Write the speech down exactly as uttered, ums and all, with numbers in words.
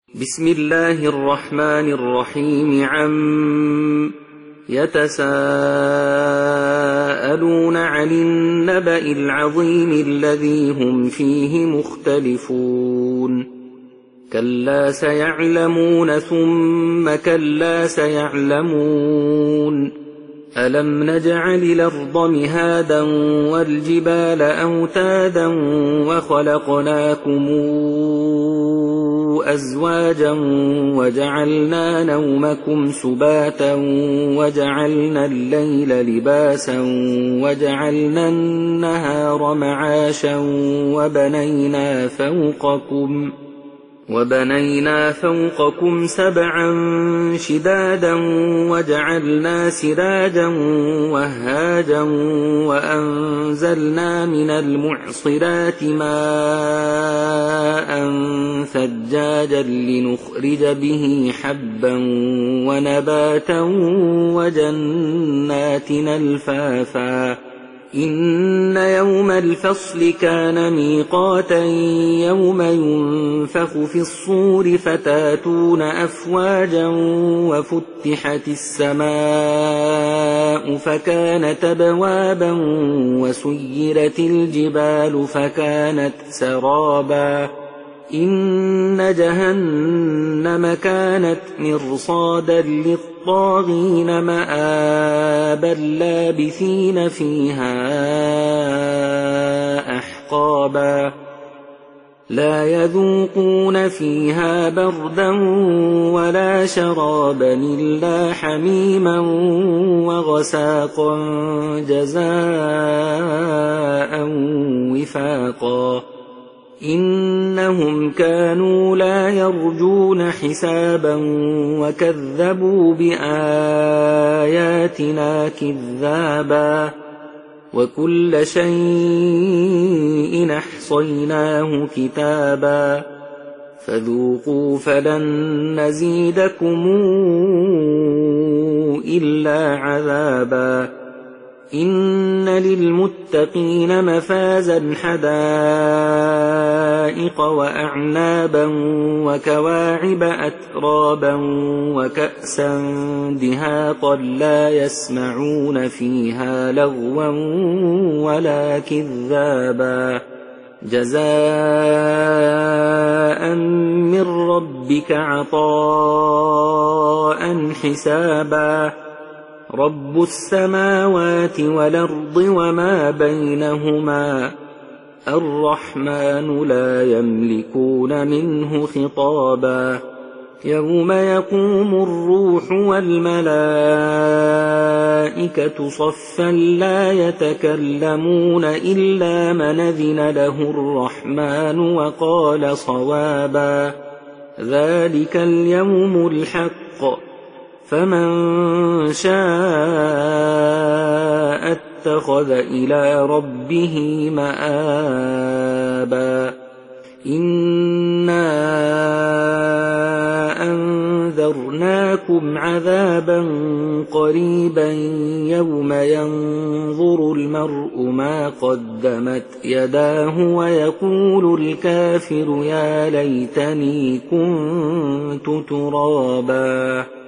بسم الله الرحمن الرحيم. عم يتساءلون عن النبأ العظيم الذي هم فيه مختلفون كلا سيعلمون ثم كلا سيعلمون ألم نجعل الأرض مهادا والجبال أوتادا وخلقناكم أزواجا وجعلنا نومكم سباتا وجعلنا الليل لباسا وجعلنا النهار معاشا وبنينا فوقكم وبنينا فوقكم سبعا شدادا وجعلنا سراجا وهاجا وأنزلنا من المعصرات ماء ثجاجا لنخرج به حبا ونباتا وجنات ألفافا إن يوم الفصل كان ميقاتا يوم ينفخ في الصور فتاتون أفواجا وفتحت السماء فكانت أبوابا وسيرت الجبال فكانت سرابا إن جهنم كانت مرصادا للطاغين مآبا لابثين فيها أحقابا لا يذوقون فيها بردا ولا شرابا إلا حميما وغساقا جزاء وفاقا إنهم كانوا لا يرجون حسابا وكذبوا بآياتنا كذابا وكل شيء أحصيناه كتابا فذوقوا فلن نزيدكم إلا عذابا إن للمتقين مفازا حدائق وأعنابا وكواعب أترابا وكأسا دهاقا لا يسمعون فيها لغوا ولا كذابا جزاء من ربك عطاء حسابا رب السماوات والأرض وما بينهما الرحمن لا يملكون منه خطابا يوم يقوم الروح والملائكة صفا لا يتكلمون إلا من أذن له الرحمن وقال صوابا ذلك اليوم الحق فمن شاء اتخذ إلى ربه مآبا إنا أنذرناكم عذابا قريبا يوم ينظر المرء ما قدمت يداه ويقول الكافر يا ليتني كنت ترابا.